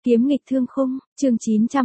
Kiếm nghịch thương khung, chương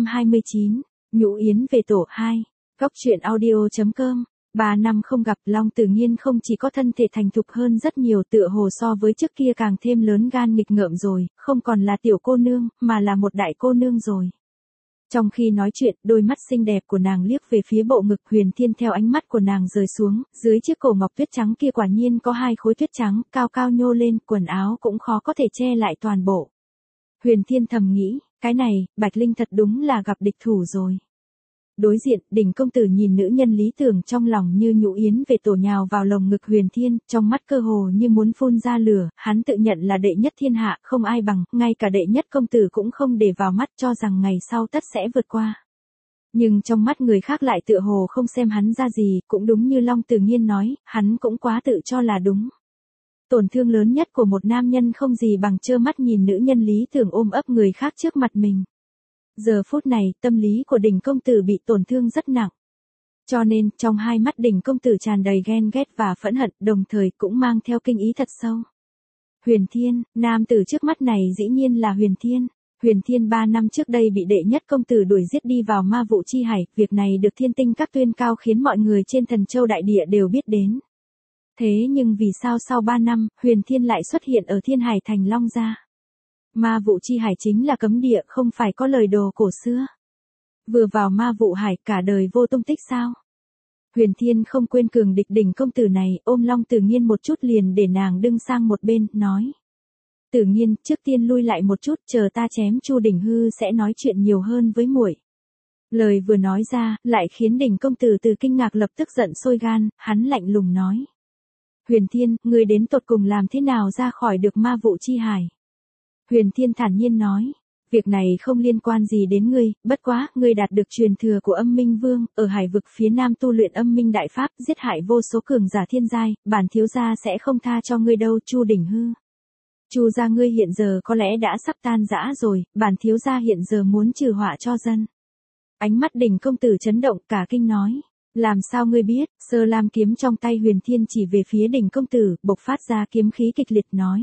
929, Nhũ Yến về tổ 2. Góc truyện audio.com. 3 năm không gặp, Long Tử Nghiên không chỉ có thân thể thành thục hơn rất nhiều, tựa hồ so với trước kia càng thêm lớn gan nghịch ngợm rồi, không còn là tiểu cô nương, mà là một đại cô nương rồi. Trong khi nói chuyện, đôi mắt xinh đẹp của nàng liếc về phía bộ ngực. Huyền Thiên theo ánh mắt của nàng rời xuống, dưới chiếc cổ ngọc tuyết trắng kia quả nhiên có 2 khối tuyết trắng, cao cao nhô lên, quần áo cũng khó có thể che lại toàn bộ. Huyền Thiên thầm nghĩ, cái này, Bạch Linh thật đúng là gặp địch thủ rồi. Đối diện, Đình công tử nhìn nữ nhân lý tưởng trong lòng như Nhũ Yến về tổ nhào vào lồng ngực Huyền Thiên, trong mắt cơ hồ như muốn phun ra lửa. Hắn tự nhận là đệ nhất thiên hạ, không ai bằng, ngay cả đệ nhất công tử cũng không để vào mắt, cho rằng ngày sau tất sẽ vượt qua. Nhưng trong mắt người khác lại tựa hồ không xem hắn ra gì, cũng đúng như Long Tử Nghiên nói, hắn cũng quá tự cho là đúng. Tổn thương lớn nhất của một nam nhân không gì bằng trơ mắt nhìn nữ nhân lý tưởng ôm ấp người khác trước mặt mình. Giờ phút này, tâm lý của Đình công tử bị tổn thương rất nặng. Cho nên, trong hai mắt Đình công tử tràn đầy ghen ghét và phẫn hận, đồng thời cũng mang theo kinh ý thật sâu. Huyền Thiên, nam tử trước mắt này dĩ nhiên là Huyền Thiên. Huyền Thiên 3 năm trước đây bị đệ nhất công tử đuổi giết đi vào ma vụ chi hải, việc này được Thiên Tinh Các tuyên cao khiến mọi người trên Thần Châu đại địa đều biết đến. Thế nhưng vì sao sau 3 năm, Huyền Thiên lại xuất hiện ở Thiên Hải thành Long Gia? Ma vụ chi hải chính là cấm địa, không phải có lời đồ cổ xưa. Vừa vào ma vụ hải, cả đời vô tung tích sao? Huyền Thiên không quên cường địch Đình công tử này, ôm Long Tử Nghiên một chút liền để nàng đứng sang một bên, nói. Tử Nghiên, trước tiên lui lại một chút, chờ ta chém Chu Đình Hư sẽ nói chuyện nhiều hơn với muội. Lời vừa nói ra, lại khiến Đình công tử từ kinh ngạc lập tức giận sôi gan, hắn lạnh lùng nói. Huyền Thiên, ngươi đến tột cùng làm thế nào ra khỏi được ma vụ chi hải? Huyền Thiên thản nhiên nói, việc này không liên quan gì đến ngươi, bất quá, ngươi đạt được truyền thừa của Âm Minh Vương, ở hải vực phía nam tu luyện âm minh đại pháp, giết hại vô số cường giả thiên giai, bản thiếu gia sẽ không tha cho ngươi đâu. Chu Đình Hư. Chu gia ngươi hiện giờ có lẽ đã sắp tan rã rồi, bản thiếu gia hiện giờ muốn trừ họa cho dân. Ánh mắt Đình công tử chấn động, cả kinh nói. Làm sao ngươi biết? Sơ lam kiếm trong tay Huyền Thiên chỉ về phía Đình công tử, bộc phát ra kiếm khí kịch liệt nói.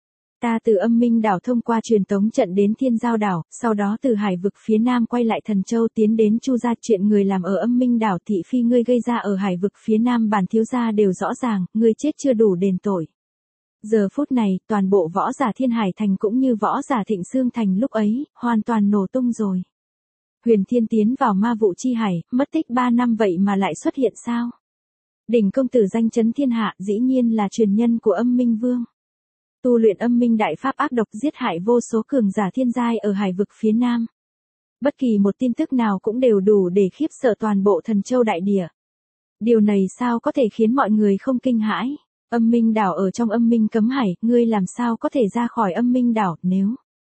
Ta từ Âm Minh đảo thông qua truyền tống trận đến Thiên Giao đảo, sau đó từ hải vực phía nam quay lại Thần Châu tiến đến Chu gia. Chuyện người làm ở Âm Minh đảo thị phi ngươi gây ra ở hải vực phía nam bản thiếu gia đều rõ ràng, ngươi chết chưa đủ đền tội. Giờ phút này, toàn bộ võ giả Thiên Hải thành cũng như võ giả Thịnh Xương thành lúc ấy, hoàn toàn nổ tung rồi. Huyền Thiên tiến vào ma vụ chi hải, mất tích 3 năm vậy mà lại xuất hiện sao? Đình công tử danh chấn thiên hạ, dĩ nhiên là truyền nhân của Âm Minh Vương. Tu luyện âm minh đại pháp ác độc, giết hại vô số cường giả thiên giai ở hải vực phía nam. Bất kỳ một tin tức nào cũng đều đủ để khiếp sợ toàn bộ Thần Châu đại địa. Điều này sao có thể khiến mọi người không kinh hãi? Âm minh đảo ở trong âm minh cấm hải, ngươi làm sao có thể ra khỏi âm minh đảo? Nếu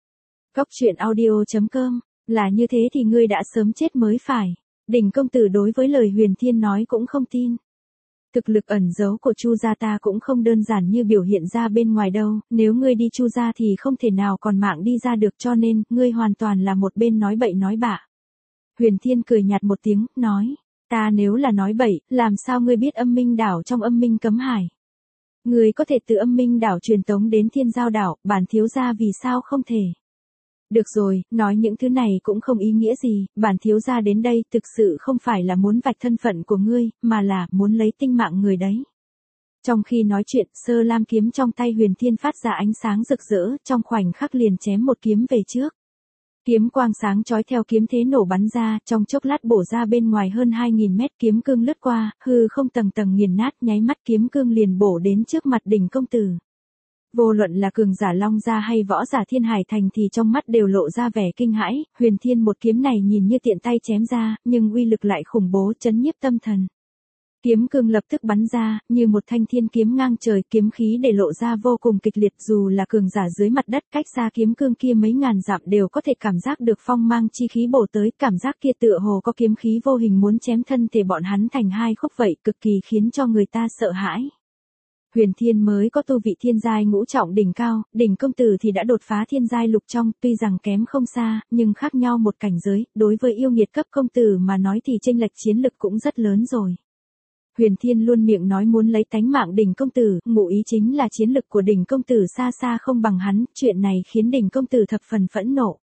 Góc truyện audio.com là như thế thì ngươi đã sớm chết mới phải. Đình công tử đối với lời Huyền Thiên nói cũng không tin. Thực lực ẩn giấu của Chu gia ta cũng không đơn giản như biểu hiện ra bên ngoài đâu, nếu ngươi đi Chu gia thì không thể nào còn mạng đi ra được, cho nên, ngươi hoàn toàn là một bên nói bậy nói bạ. Huyền Thiên cười nhạt một tiếng, nói, ta nếu là nói bậy, làm sao ngươi biết âm minh đảo trong âm minh cấm hải? Ngươi có thể từ âm minh đảo truyền tống đến Thiên Giao đảo, bản thiếu gia vì sao không thể? Được rồi, nói những thứ này cũng không ý nghĩa gì, bản thiếu gia đến đây thực sự không phải là muốn vạch thân phận của ngươi, mà là muốn lấy tinh mạng người đấy. Trong khi nói chuyện, sơ lam kiếm trong tay Huyền Thiên phát ra ánh sáng rực rỡ, trong khoảnh khắc liền chém một kiếm về trước. Kiếm quang sáng chói theo kiếm thế nổ bắn ra, trong chốc lát bổ ra bên ngoài hơn 2000 mét, kiếm cương lướt qua, hư không tầng tầng nghiền nát, nháy mắt kiếm cương liền bổ đến trước mặt Đình công tử. Vô luận là cường giả Long gia hay võ giả Thiên Hải thành thì trong mắt đều lộ ra vẻ kinh hãi. Huyền Thiên một kiếm này nhìn như tiện tay chém ra, nhưng uy lực lại khủng bố, chấn nhiếp tâm thần. Kiếm cương lập tức bắn ra, như một thanh thiên kiếm ngang trời, kiếm khí để lộ ra vô cùng kịch liệt, dù là cường giả dưới mặt đất cách xa kiếm cương kia mấy ngàn dặm đều có thể cảm giác được phong mang chi khí bổ tới, cảm giác kia tựa hồ có kiếm khí vô hình muốn chém thân thể bọn hắn thành 2 khúc vậy, cực kỳ khiến cho người ta sợ hãi. Huyền Thiên mới có tu vị thiên giai ngũ trọng đỉnh cao, Đình công tử thì đã đột phá thiên giai lục trong, tuy rằng kém không xa, nhưng khác nhau một cảnh giới, đối với yêu nghiệt cấp công tử mà nói thì chênh lệch chiến lực cũng rất lớn rồi. Huyền Thiên luôn miệng nói muốn lấy tánh mạng Đình công tử, ngụ ý chính là chiến lực của Đình công tử xa xa không bằng hắn, chuyện này khiến Đình công tử thập phần phẫn nộ.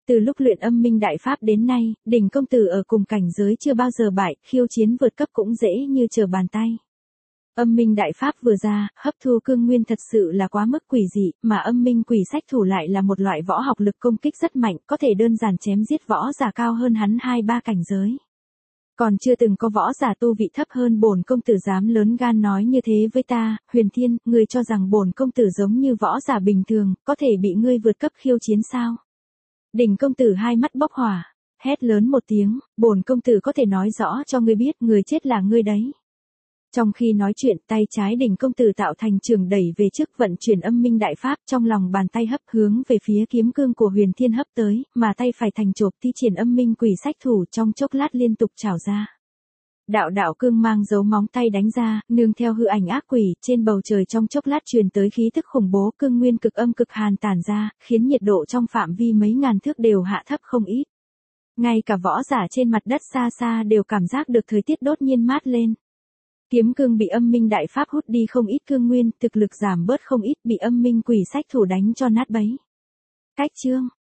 Từ lúc luyện âm minh đại pháp đến nay, đỉnh công tử ở cùng cảnh giới chưa bao giờ bại, khiêu chiến vượt cấp cũng dễ như trở bàn tay. Âm minh đại pháp vừa ra, hấp thu cương nguyên thật sự là quá mức quỷ dị, mà âm minh quỷ sách thủ lại là một loại võ học lực công kích rất mạnh, có thể đơn giản chém giết võ giả cao hơn hắn 2-3 cảnh giới. Còn chưa từng có võ giả tu vị thấp hơn bổn công tử dám lớn gan nói như thế với ta, Huyền Thiên, ngươi cho rằng bổn công tử giống như võ giả bình thường, có thể bị ngươi vượt cấp khiêu chiến sao? Đỉnh công tử hai mắt bốc hỏa, hét lớn một tiếng, bổn công tử có thể nói rõ cho ngươi biết, người chết là ngươi đấy. Trong khi nói chuyện, tay trái đỉnh công tử tạo thành trường đẩy về trước vận chuyển âm minh đại pháp, trong lòng bàn tay hấp hướng về phía kiếm cương của Huyền Thiên hấp tới, mà tay phải thành chộp thi triển âm minh quỷ sách thủ trong chốc lát liên tục trào ra. Đạo đạo cương mang dấu móng tay đánh ra, nương theo hư ảnh ác quỷ, trên bầu trời trong chốc lát truyền tới khí tức khủng bố, cương nguyên cực âm cực hàn tản ra, khiến nhiệt độ trong phạm vi mấy ngàn thước đều hạ thấp không ít. Ngay cả võ giả trên mặt đất xa xa đều cảm giác được thời tiết đột nhiên mát lên. Kiếm cương bị âm minh đại pháp hút đi không ít cương nguyên, thực lực giảm bớt không ít, bị âm minh quỷ sách thủ đánh cho nát bấy. Cách chương